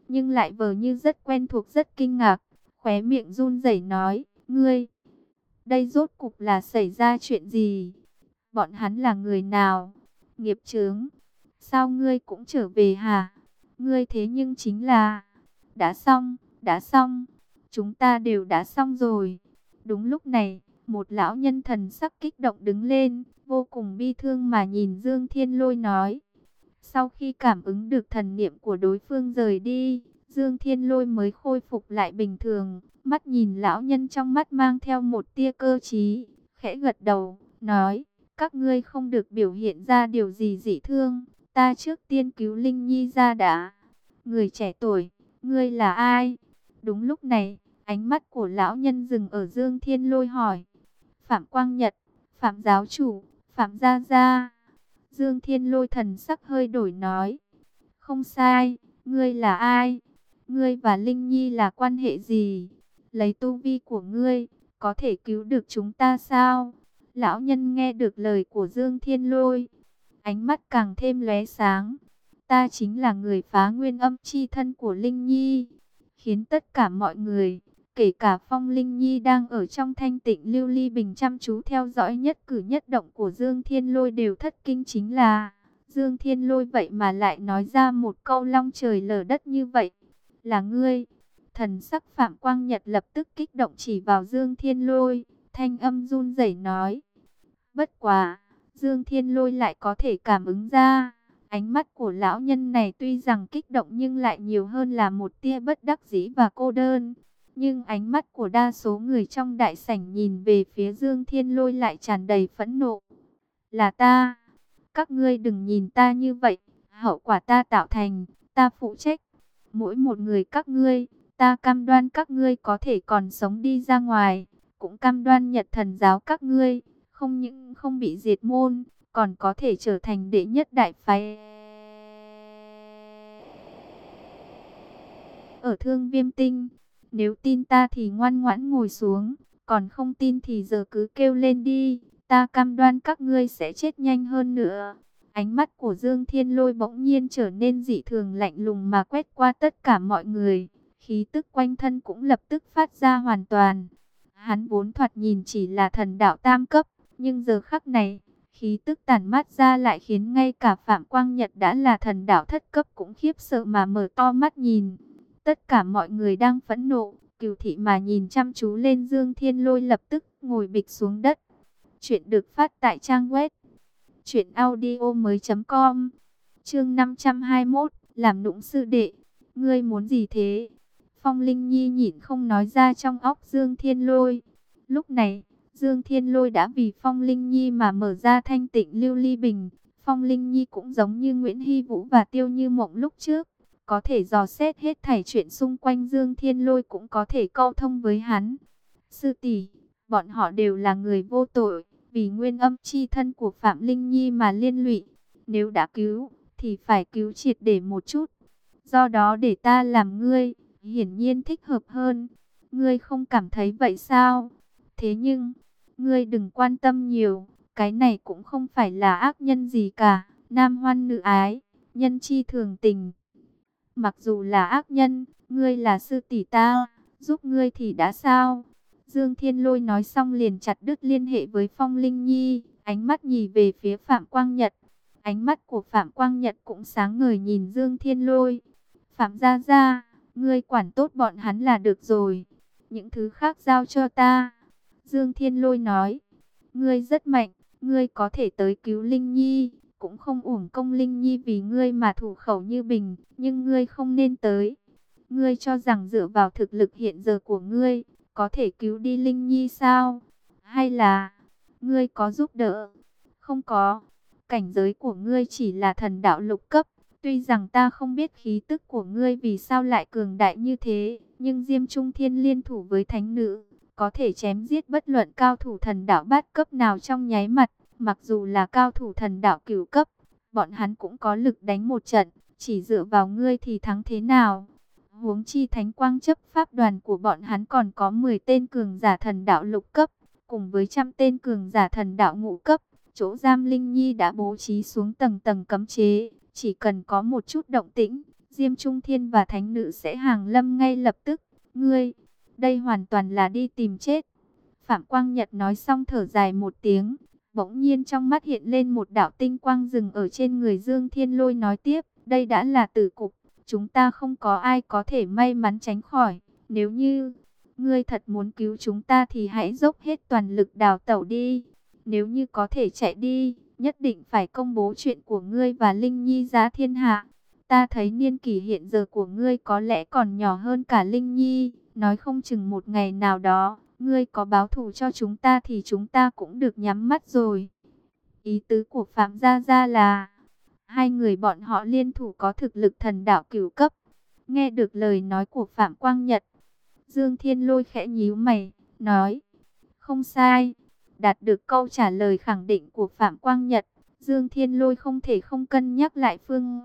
nhưng lại vờ như rất quen thuộc, rất kinh ngạc, khóe miệng run rẩy nói, ngươi, đây rốt cục là xảy ra chuyện gì? Bọn hắn là người nào? Nghiệp chướng, sao ngươi cũng trở về hả? Ngươi thế nhưng chính là, đã xong, đã xong, chúng ta đều đã xong rồi. Đúng lúc này, một lão nhân thần sắc kích động đứng lên, vô cùng bi thương mà nhìn Dương Thiên Lôi nói. Sau khi cảm ứng được thần niệm của đối phương rời đi, Dương Thiên Lôi mới khôi phục lại bình thường, mắt nhìn lão nhân trong mắt mang theo một tia cơ trí, khẽ gật đầu, nói, các ngươi không được biểu hiện ra điều gì dị thương, ta trước tiên cứu Linh Nhi ra đã. Người trẻ tuổi, ngươi là ai? Đúng lúc này, ánh mắt của lão nhân dừng ở Dương Thiên Lôi hỏi, Phạm Quang Nhật, Phạm giáo chủ, Phạm gia gia. Dương Thiên Lôi thần sắc hơi đổi nói, không sai, ngươi là ai? Ngươi và Linh Nhi là quan hệ gì? Lấy tu vi của ngươi, có thể cứu được chúng ta sao? Lão nhân nghe được lời của Dương Thiên Lôi, ánh mắt càng thêm lóe sáng. Ta chính là người phá nguyên âm chi thân của Linh Nhi, khiến tất cả mọi người, kể cả Phong Linh Nhi đang ở trong thanh tịnh lưu ly bình chăm chú theo dõi nhất cử nhất động của Dương Thiên Lôi đều thất kinh, chính là Dương Thiên Lôi vậy mà lại nói ra một câu long trời lở đất như vậy. Là ngươi? Thần sắc Phạm Quang Nhật lập tức kích động chỉ vào Dương Thiên Lôi, thanh âm run rẩy nói. Bất quá, Dương Thiên Lôi lại có thể cảm ứng ra, ánh mắt của lão nhân này tuy rằng kích động nhưng lại nhiều hơn là một tia bất đắc dĩ và cô đơn. Nhưng ánh mắt của đa số người trong đại sảnh nhìn về phía Dương Thiên Lôi lại tràn đầy phẫn nộ. Là ta, các ngươi đừng nhìn ta như vậy, hậu quả ta tạo thành, ta phụ trách. Mỗi một người các ngươi, ta cam đoan các ngươi có thể còn sống đi ra ngoài, cũng cam đoan Nhật Thần giáo các ngươi không những không bị diệt môn, còn có thể trở thành đệ nhất đại phái ở Thương Viêm Tinh. Nếu tin ta thì ngoan ngoãn ngồi xuống, còn không tin thì giờ cứ kêu lên đi, ta cam đoan các ngươi sẽ chết nhanh hơn nữa. Ánh mắt của Dương Thiên Lôi bỗng nhiên trở nên dị thường lạnh lùng mà quét qua tất cả mọi người, khí tức quanh thân cũng lập tức phát ra hoàn toàn. Hắn vốn thoạt nhìn chỉ là thần đạo tam cấp, nhưng giờ khắc này, khí tức tản mát ra lại khiến ngay cả Phạm Quang Nhật đã là thần đạo thất cấp cũng khiếp sợ mà mở to mắt nhìn. Tất cả mọi người đang phẫn nộ, cừu thị mà nhìn chăm chú lên Dương Thiên Lôi lập tức ngồi bịch xuống đất. Chuyện được phát tại trang web truyện audio mới chấm com. Chương năm trăm hai mươi mốt, làm nũng sư đệ, ngươi muốn gì thế? Phong Linh Nhi nhịn không nói ra trong óc Dương Thiên Lôi. Lúc này, Dương Thiên Lôi đã vì Phong Linh Nhi mà mở ra thanh tịnh lưu ly bình. Phong Linh Nhi cũng giống như Nguyễn Hy Vũ và Tiêu Như Mộng lúc trước, có thể dò xét hết thảy chuyện xung quanh Dương Thiên Lôi, cũng có thể câu thông với hắn. Sư tỷ, bọn họ đều là người vô tội, vì nguyên âm chi thân của Phạm Linh Nhi mà liên lụy. Nếu đã cứu, thì phải cứu triệt để một chút. Do đó để ta làm ngươi, hiển nhiên thích hợp hơn. Ngươi không cảm thấy vậy sao? Thế nhưng, ngươi đừng quan tâm nhiều, cái này cũng không phải là ác nhân gì cả. Nam hoan nữ ái, nhân chi thường tình. Mặc dù là ác nhân, ngươi là sư tỷ ta, giúp ngươi thì đã sao? Dương Thiên Lôi nói xong liền chặt đứt liên hệ với Phong Linh Nhi, ánh mắt nhìn về phía Phạm Quang Nhật. Ánh mắt của Phạm Quang Nhật cũng sáng ngời nhìn Dương Thiên Lôi. Phạm gia gia, ngươi quản tốt bọn hắn là được rồi, những thứ khác giao cho ta. Dương Thiên Lôi nói, ngươi rất mạnh, ngươi có thể tới cứu Linh Nhi, cũng không uổng công Linh Nhi vì ngươi mà thủ khẩu như bình, nhưng ngươi không nên tới. Ngươi cho rằng dựa vào thực lực hiện giờ của ngươi, có thể cứu đi Linh Nhi sao? Hay là ngươi có giúp đỡ? Không có, cảnh giới của ngươi chỉ là thần đạo lục cấp. Tuy rằng ta không biết khí tức của ngươi vì sao lại cường đại như thế, nhưng Diêm Trung Thiên liên thủ với thánh nữ, có thể chém giết bất luận cao thủ thần đạo bát cấp nào trong nháy mặt. Mặc dù là cao thủ thần đạo cửu cấp, bọn hắn cũng có lực đánh một trận, chỉ dựa vào ngươi thì thắng thế nào? Huống chi thánh quang chấp pháp đoàn của bọn hắn còn có mười tên cường giả thần đạo lục cấp, cùng với trăm tên cường giả thần đạo ngũ cấp. Chỗ giam Linh Nhi đã bố trí xuống tầng tầng cấm chế, chỉ cần có một chút động tĩnh, Diêm Trung Thiên và thánh nữ sẽ hàng lâm ngay lập tức. Ngươi, đây hoàn toàn là đi tìm chết. Phạm Quang Nhật nói xong thở dài một tiếng. Bỗng nhiên trong mắt hiện lên một đạo tinh quang dừng ở trên người Dương Thiên Lôi, nói tiếp. Đây đã là tử cục. Chúng ta không có ai có thể may mắn tránh khỏi. Nếu như ngươi thật muốn cứu chúng ta thì hãy dốc hết toàn lực đào tẩu đi. Nếu như có thể chạy đi, nhất định phải công bố chuyện của ngươi và Linh Nhi ra thiên hạ. Ta thấy niên kỷ hiện giờ của ngươi có lẽ còn nhỏ hơn cả Linh Nhi. Nói không chừng một ngày nào đó, ngươi có báo thù cho chúng ta thì chúng ta cũng được nhắm mắt rồi. Ý tứ của Phạm Gia Gia là hai người bọn họ liên thủ có thực lực thần đạo cửu cấp. Nghe được lời nói của Phạm Quang Nhật, Dương Thiên Lôi khẽ nhíu mày, nói, không sai. Đạt được câu trả lời khẳng định của Phạm Quang Nhật, Dương Thiên Lôi không thể không cân nhắc lại phương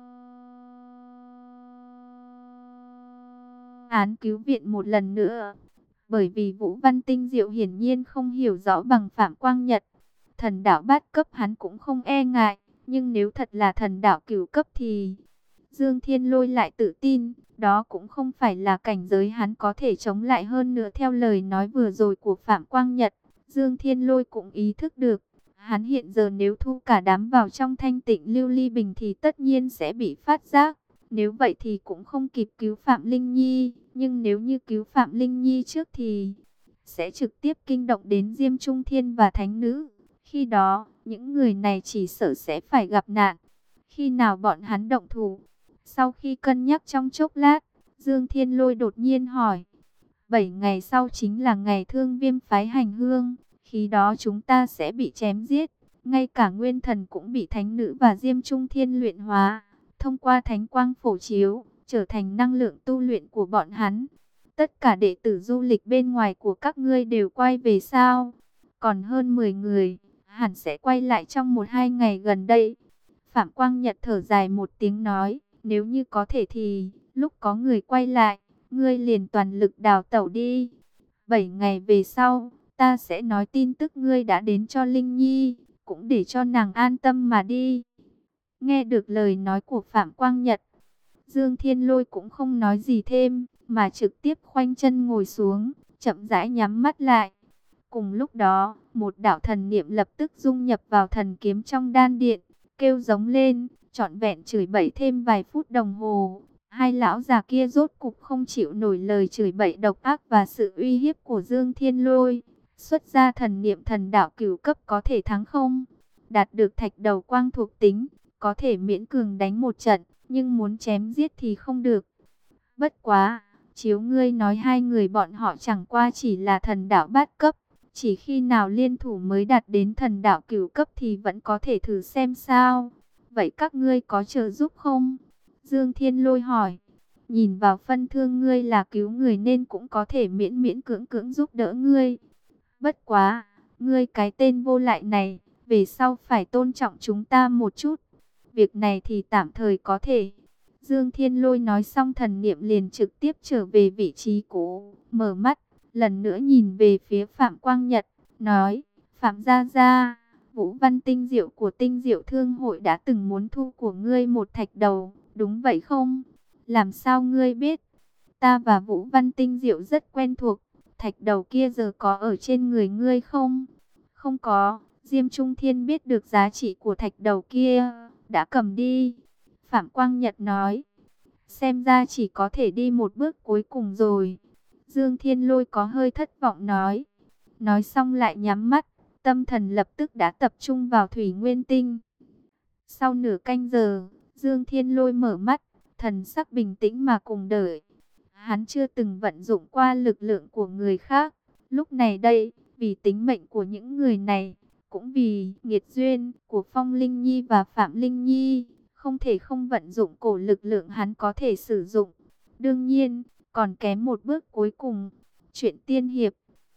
án cứu viện một lần nữa. Bởi vì Vũ Văn Tinh Diệu hiển nhiên không hiểu rõ bằng Phạm Quang Nhật. Thần đạo bát cấp hắn cũng không e ngại, nhưng nếu thật là thần đạo cửu cấp thì Dương Thiên Lôi lại tự tin, đó cũng không phải là cảnh giới hắn có thể chống lại. Hơn nữa theo lời nói vừa rồi của Phạm Quang Nhật, Dương Thiên Lôi cũng ý thức được, hắn hiện giờ nếu thu cả đám vào trong thanh tịnh lưu ly bình thì tất nhiên sẽ bị phát giác. Nếu vậy thì cũng không kịp cứu Phạm Linh Nhi, nhưng nếu như cứu Phạm Linh Nhi trước thì sẽ trực tiếp kinh động đến Diêm Trung Thiên và Thánh Nữ. Khi đó, những người này chỉ sợ sẽ phải gặp nạn. Khi nào bọn hắn động thủ? Sau khi cân nhắc trong chốc lát, Dương Thiên Lôi đột nhiên hỏi. Bảy ngày sau chính là ngày Thương Viêm phái hành hương. Khi đó chúng ta sẽ bị chém giết. Ngay cả Nguyên Thần cũng bị Thánh Nữ và Diêm Trung Thiên luyện hóa. Thông qua Thánh Quang phổ chiếu, trở thành năng lượng tu luyện của bọn hắn. Tất cả đệ tử du lịch bên ngoài của các ngươi đều quay về sao? Còn hơn mười người, hẳn sẽ quay lại trong một hai ngày gần đây. Phạm Quang Nhật thở dài một tiếng nói, nếu như có thể thì, lúc có người quay lại, ngươi liền toàn lực đào tẩu đi. Bảy ngày về sau, ta sẽ nói tin tức ngươi đã đến cho Linh Nhi, cũng để cho nàng an tâm mà đi. Nghe được lời nói của Phạm Quang Nhật, Dương Thiên Lôi cũng không nói gì thêm, mà trực tiếp khoanh chân ngồi xuống, chậm rãi nhắm mắt lại. Cùng lúc đó, một đạo thần niệm lập tức dung nhập vào thần kiếm trong đan điện, kêu giống lên, trọn vẹn chửi bậy thêm vài phút đồng hồ. Hai lão già kia rốt cục không chịu nổi lời chửi bậy độc ác và sự uy hiếp của Dương Thiên Lôi. Xuất ra thần niệm thần đạo cửu cấp có thể thắng không? Đạt được thạch đầu quang thuộc tính, có thể miễn cường đánh một trận, nhưng muốn chém giết thì không được. Bất quá, chiếu ngươi nói hai người bọn họ chẳng qua chỉ là thần đạo bát cấp. Chỉ khi nào liên thủ mới đạt đến thần đạo cửu cấp thì vẫn có thể thử xem sao. Vậy các ngươi có trợ giúp không? Dương Thiên Lôi hỏi. Nhìn vào phân thương ngươi là cứu người nên cũng có thể miễn miễn cưỡng cưỡng giúp đỡ ngươi. Bất quá, ngươi cái tên vô lại này, về sau phải tôn trọng chúng ta một chút. Việc này thì tạm thời có thể. Dương Thiên Lôi nói xong thần niệm liền trực tiếp trở về vị trí cũ, mở mắt, lần nữa nhìn về phía Phạm Quang Nhật, nói, Phạm Gia Gia, Vũ Văn Tinh Diệu của Tinh Diệu Thương hội đã từng muốn thu của ngươi một thạch đầu, đúng vậy không? Làm sao ngươi biết? Ta và Vũ Văn Tinh Diệu rất quen thuộc, thạch đầu kia giờ có ở trên người ngươi không? Không có, Diêm Trung Thiên biết được giá trị của thạch đầu kia, đã cầm đi. Phạm Quang Nhật nói, xem ra chỉ có thể đi một bước cuối cùng rồi. Dương Thiên Lôi có hơi thất vọng nói. Nói xong lại nhắm mắt, tâm thần lập tức đã tập trung vào Thủy Nguyên Tinh. Sau nửa canh giờ, Dương Thiên Lôi mở mắt, thần sắc bình tĩnh mà cùng đợi. Hắn chưa từng vận dụng qua lực lượng của người khác. Lúc này đây, vì tính mệnh của những người này, cũng vì nghiệt duyên của Phong Linh Nhi và Phạm Linh Nhi, không thể không vận dụng cổ lực lượng hắn có thể sử dụng. Đương nhiên, còn kém một bước cuối cùng. Chuyện tiên hiệp.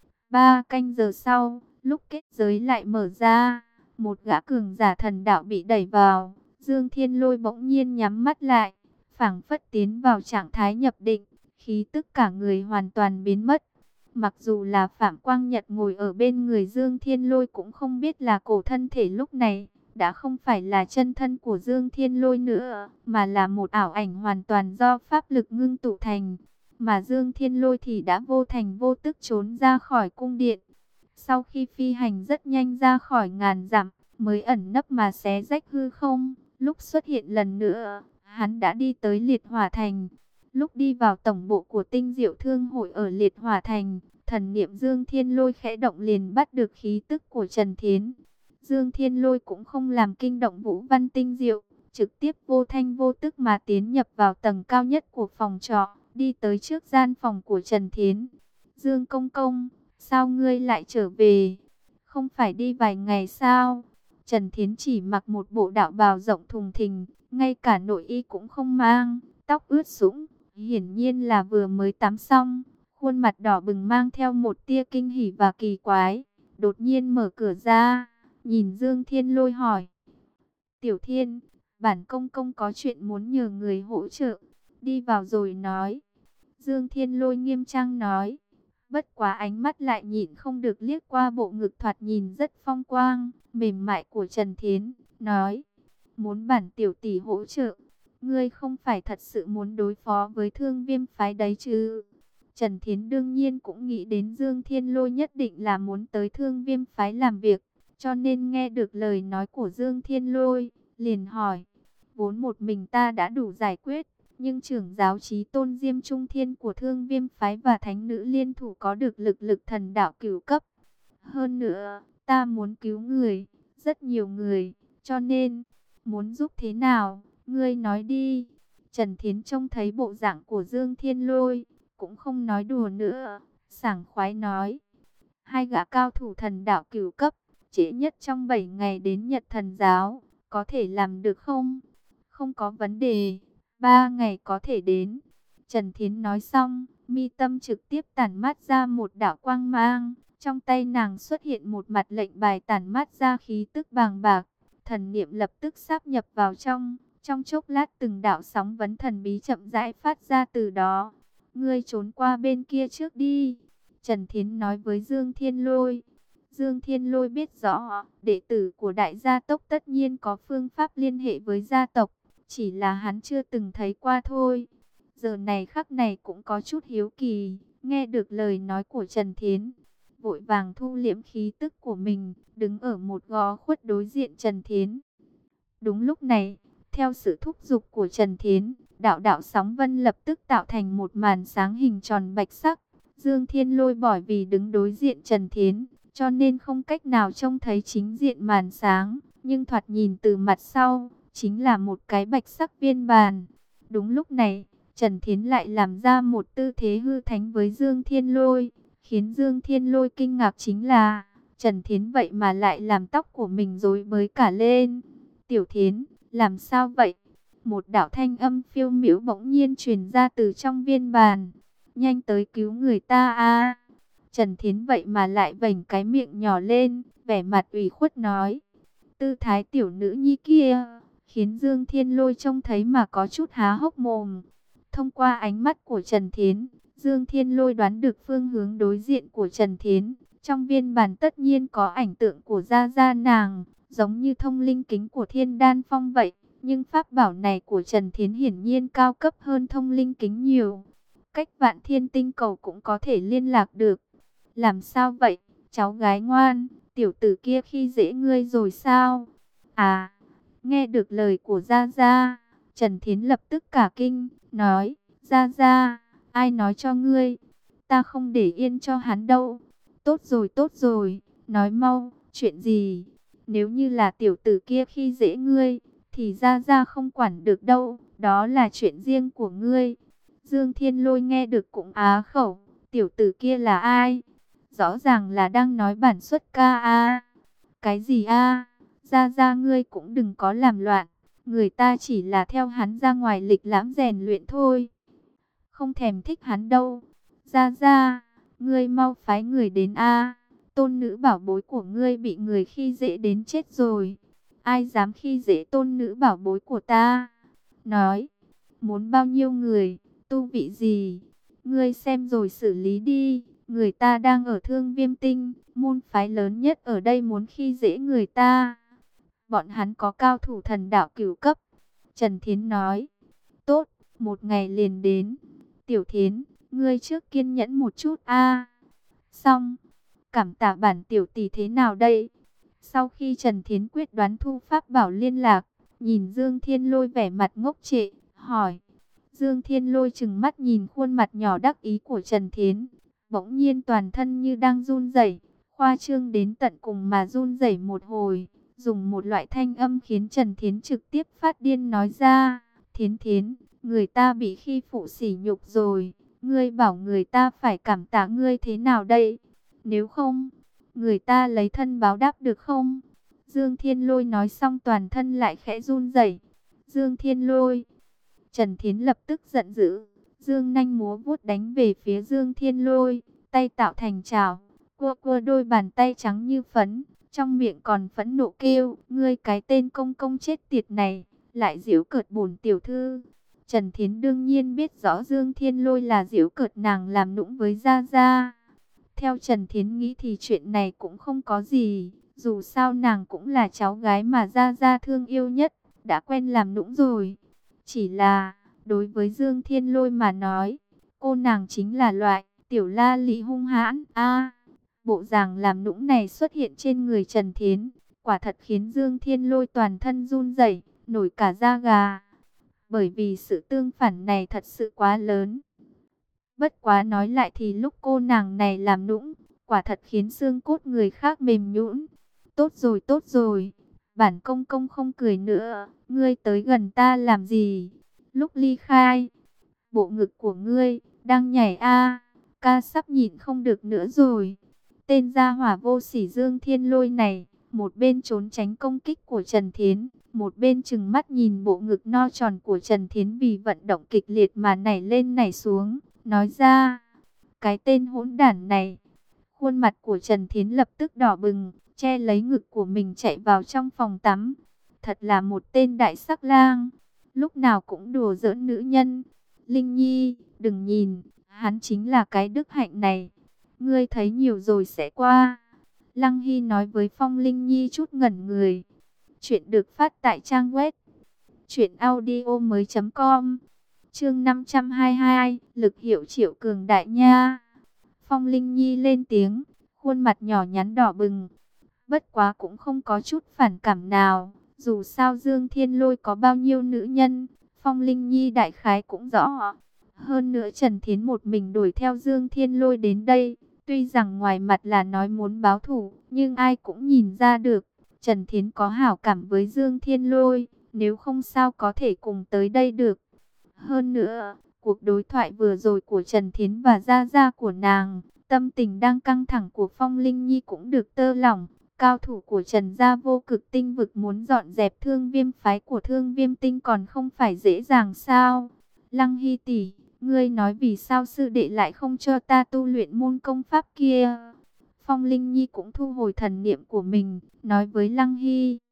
Ba canh giờ sau, lúc kết giới lại mở ra, một gã cường giả thần đạo bị đẩy vào. Dương Thiên Lôi bỗng nhiên nhắm mắt lại, phảng phất tiến vào trạng thái nhập định, khí tức cả người hoàn toàn biến mất. Mặc dù là Phạm Quang Nhật ngồi ở bên người Dương Thiên Lôi cũng không biết là cổ thân thể lúc này đã không phải là chân thân của Dương Thiên Lôi nữa, mà là một ảo ảnh hoàn toàn do pháp lực ngưng tụ thành. Mà Dương Thiên Lôi thì đã vô thành vô tức trốn ra khỏi cung điện. Sau khi phi hành rất nhanh ra khỏi ngàn dặm, mới ẩn nấp mà xé rách hư không. Lúc xuất hiện lần nữa, hắn đã đi tới Liệt Hỏa Thành. Lúc đi vào tổng bộ của Tinh Diệu Thương hội ở Liệt Hỏa Thành, thần niệm Dương Thiên Lôi khẽ động liền bắt được khí tức của Trần Thiến. Dương Thiên Lôi cũng không làm kinh động Vũ Văn Tinh Diệu, trực tiếp vô thanh vô tức mà tiến nhập vào tầng cao nhất của phòng trọ, đi tới trước gian phòng của Trần Thiến. Dương Công Công, sao ngươi lại trở về? Không phải đi vài ngày sao? Trần Thiến chỉ mặc một bộ đạo bào rộng thùng thình, ngay cả nội y cũng không mang, tóc ướt sũng, hiển nhiên là vừa mới tắm xong, khuôn mặt đỏ bừng mang theo một tia kinh hỉ và kỳ quái. Đột nhiên mở cửa ra, nhìn Dương Thiên Lôi hỏi: Tiểu Thiên, bản công công có chuyện muốn nhờ người hỗ trợ, đi vào rồi nói. Dương Thiên Lôi nghiêm trang nói, bất quá ánh mắt lại nhìn không được liếc qua bộ ngực thoạt nhìn rất phong quang, mềm mại của Trần Thiến, nói: muốn bản tiểu tỷ hỗ trợ, ngươi không phải thật sự muốn đối phó với Thương Viêm phái đấy chứ? Trần Thiến đương nhiên cũng nghĩ đến Dương Thiên Lôi nhất định là muốn tới Thương Viêm phái làm việc, cho nên nghe được lời nói của Dương Thiên Lôi, liền hỏi: vốn một mình ta đã đủ giải quyết, nhưng trưởng giáo chí tôn Diêm Trung Thiên của Thương Viêm phái và thánh nữ liên thủ có được lực lực thần đạo cửu cấp. Hơn nữa, ta muốn cứu người, rất nhiều người, cho nên, muốn giúp thế nào, ngươi nói đi. Trần Thiến trông thấy bộ dạng của Dương Thiên Lôi, cũng không nói đùa nữa, sảng khoái nói: hai gã cao thủ thần đạo cửu cấp, trễ nhất trong bảy ngày đến Nhật Thần Giáo, có thể làm được không? Không có vấn đề, ba ngày có thể đến. Trần Thiến nói xong, mi tâm trực tiếp tản mát ra một đạo quang mang, trong tay nàng xuất hiện một mặt lệnh bài tản mát ra khí tức bàng bạc, thần niệm lập tức sáp nhập vào trong, trong chốc lát từng đạo sóng vấn thần bí chậm rãi phát ra từ đó. Ngươi trốn qua bên kia trước đi, Trần Thiến nói với Dương Thiên Lôi. Dương Thiên Lôi biết rõ, đệ tử của đại gia tộc tất nhiên có phương pháp liên hệ với gia tộc, chỉ là hắn chưa từng thấy qua thôi. Giờ này khắc này cũng có chút hiếu kỳ, nghe được lời nói của Trần Thiến, vội vàng thu liễm khí tức của mình, đứng ở một gò khuất đối diện Trần Thiến. Đúng lúc này, theo sự thúc giục của Trần Thiến, đạo đạo sóng vân lập tức tạo thành một màn sáng hình tròn bạch sắc. Dương Thiên Lôi bởi vì đứng đối diện Trần Thiến, cho nên không cách nào trông thấy chính diện màn sáng, nhưng thoạt nhìn từ mặt sau, chính là một cái bạch sắc viên bàn. Đúng lúc này, Trần Thiến lại làm ra một tư thế hư thánh với Dương Thiên Lôi, khiến Dương Thiên Lôi kinh ngạc chính là, Trần Thiến vậy mà lại làm tóc của mình rối bời cả lên. Tiểu Thiến, làm sao vậy? Một đạo thanh âm phiêu miểu bỗng nhiên truyền ra từ trong viên bàn. Nhanh tới cứu người ta a! Trần Thiến vậy mà lại vểnh cái miệng nhỏ lên, vẻ mặt ủy khuất nói. Tư thái tiểu nữ nhi kia, khiến Dương Thiên Lôi trông thấy mà có chút há hốc mồm. Thông qua ánh mắt của Trần Thiến, Dương Thiên Lôi đoán được phương hướng đối diện của Trần Thiến. Trong viên bàn tất nhiên có ảnh tượng của Gia Gia nàng, giống như thông linh kính của Thiên Đan Phong vậy. Nhưng pháp bảo này của Trần Thiến hiển nhiên cao cấp hơn thông linh kính nhiều. Cách vạn thiên tinh cầu cũng có thể liên lạc được. Làm sao vậy, cháu gái ngoan, tiểu tử kia khi dễ ngươi rồi sao? À, nghe được lời của Gia Gia, Trần Thiến lập tức cả kinh, nói, Gia Gia, ai nói cho ngươi? Ta không để yên cho hắn đâu. Tốt rồi, tốt rồi, nói mau, chuyện gì? Nếu như là tiểu tử kia khi dễ ngươi, thì Gia Gia không quản được đâu, đó là chuyện riêng của ngươi. Dương Thiên Lôi nghe được cũng á khẩu, tiểu tử kia là ai? Rõ ràng là đang nói bản xuất ca a. Cái gì a? Gia Gia ngươi cũng đừng có làm loạn, người ta chỉ là theo hắn ra ngoài lịch lãm rèn luyện thôi. Không thèm thích hắn đâu. Gia Gia, ngươi mau phái người đến a. Tôn nữ bảo bối của ngươi bị người khi dễ đến chết rồi. Ai dám khi dễ tôn nữ bảo bối của ta? Nói, muốn bao nhiêu người, tu vị gì? Ngươi xem rồi xử lý đi. Người ta đang ở Thương Viêm Tinh, môn phái lớn nhất ở đây muốn khi dễ người ta. bọn hắn có cao thủ thần đạo cửu cấp. Trần Thiến nói, tốt, một ngày liền đến. Tiểu Thiến, ngươi trước kiên nhẫn một chút a. Xong, cảm tạ bản tiểu tỷ thế nào đây? Sau khi Trần Thiến quyết đoán thu pháp bảo liên lạc, nhìn Dương Thiên Lôi vẻ mặt ngốc trệ, hỏi. Dương Thiên Lôi trừng mắt nhìn khuôn mặt nhỏ đắc ý của Trần Thiến, bỗng nhiên toàn thân như đang run rẩy, khoa trương đến tận cùng mà run rẩy một hồi, dùng một loại thanh âm khiến Trần Thiến trực tiếp phát điên nói ra, Thiến Thiến, người ta bị khi phụ sỉ nhục rồi, ngươi bảo người ta phải cảm tạ ngươi thế nào đây? Nếu không, người ta lấy thân báo đáp được không? Dương Thiên Lôi nói xong toàn thân lại khẽ run rẩy. Dương Thiên Lôi. Trần Thiến lập tức giận dữ, dương nanh múa vuốt đánh về phía Dương Thiên Lôi, tay tạo thành chảo, cua cua đôi bàn tay trắng như phấn, trong miệng còn phẫn nộ kêu, ngươi cái tên công công chết tiệt này, lại giễu cợt bổn tiểu thư. Trần Thiến đương nhiên biết rõ Dương Thiên Lôi là giễu cợt nàng làm nũng với Gia Gia. Theo Trần Thiến nghĩ thì chuyện này cũng không có gì, dù sao nàng cũng là cháu gái mà Gia Gia thương yêu nhất, đã quen làm nũng rồi. Chỉ là, đối với Dương Thiên Lôi mà nói, cô nàng chính là loại tiểu la lị hung hãn. A, bộ dạng làm nũng này xuất hiện trên người Trần Thiến, quả thật khiến Dương Thiên Lôi toàn thân run rẩy, nổi cả da gà. Bởi vì sự tương phản này thật sự quá lớn. Bất quá nói lại thì lúc cô nàng này làm nũng, quả thật khiến xương cốt người khác mềm nhũn. Tốt rồi, tốt rồi. Bản công công không cười nữa, ngươi tới gần ta làm gì? Lúc ly khai, bộ ngực của ngươi đang nhảy a, ca sắp nhịn không được nữa rồi. Tên gia hỏa vô sỉ Dương Thiên Lôi này, một bên trốn tránh công kích của Trần Thiến, một bên trừng mắt nhìn bộ ngực no tròn của Trần Thiến vì vận động kịch liệt mà nảy lên nảy xuống, nói ra, cái tên hỗn đản này. Khuôn mặt của Trần Thiến lập tức đỏ bừng, che lấy ngực của mình chạy vào trong phòng tắm. Thật là một tên đại sắc lang, lúc nào cũng đùa giỡn nữ nhân. Linh Nhi, đừng nhìn, hắn chính là cái đức hạnh này. Ngươi thấy nhiều rồi sẽ qua. Lăng Hy nói với Phong Linh Nhi chút ngẩn người. Chuyện được phát tại trang web truyện audio mới chấm com. Chương năm trăm hai mươi hai, lực hiệu triệu cường đại nha. Phong Linh Nhi lên tiếng, khuôn mặt nhỏ nhắn đỏ bừng. Bất quá cũng không có chút phản cảm nào. Dù sao Dương Thiên Lôi có bao nhiêu nữ nhân, Phong Linh Nhi đại khái cũng rõ. Hơn nữa Trần Thiến một mình đuổi theo Dương Thiên Lôi đến đây. Tuy rằng ngoài mặt là nói muốn báo thù, nhưng ai cũng nhìn ra được. Trần Thiến có hảo cảm với Dương Thiên Lôi, nếu không sao có thể cùng tới đây được. Hơn nữa, cuộc đối thoại vừa rồi của Trần Thiến và Gia Gia của nàng, tâm tình đang căng thẳng của Phong Linh Nhi cũng được tơ lỏng. Cao thủ của Trần Gia vô cực tinh vực muốn dọn dẹp Thương Viêm phái của Thương Viêm tinh còn không phải dễ dàng sao? Lăng Hy tỷ, ngươi nói vì sao sư đệ lại không cho ta tu luyện môn công pháp kia? Phong Linh Nhi cũng thu hồi thần niệm của mình, nói với Lăng Hy.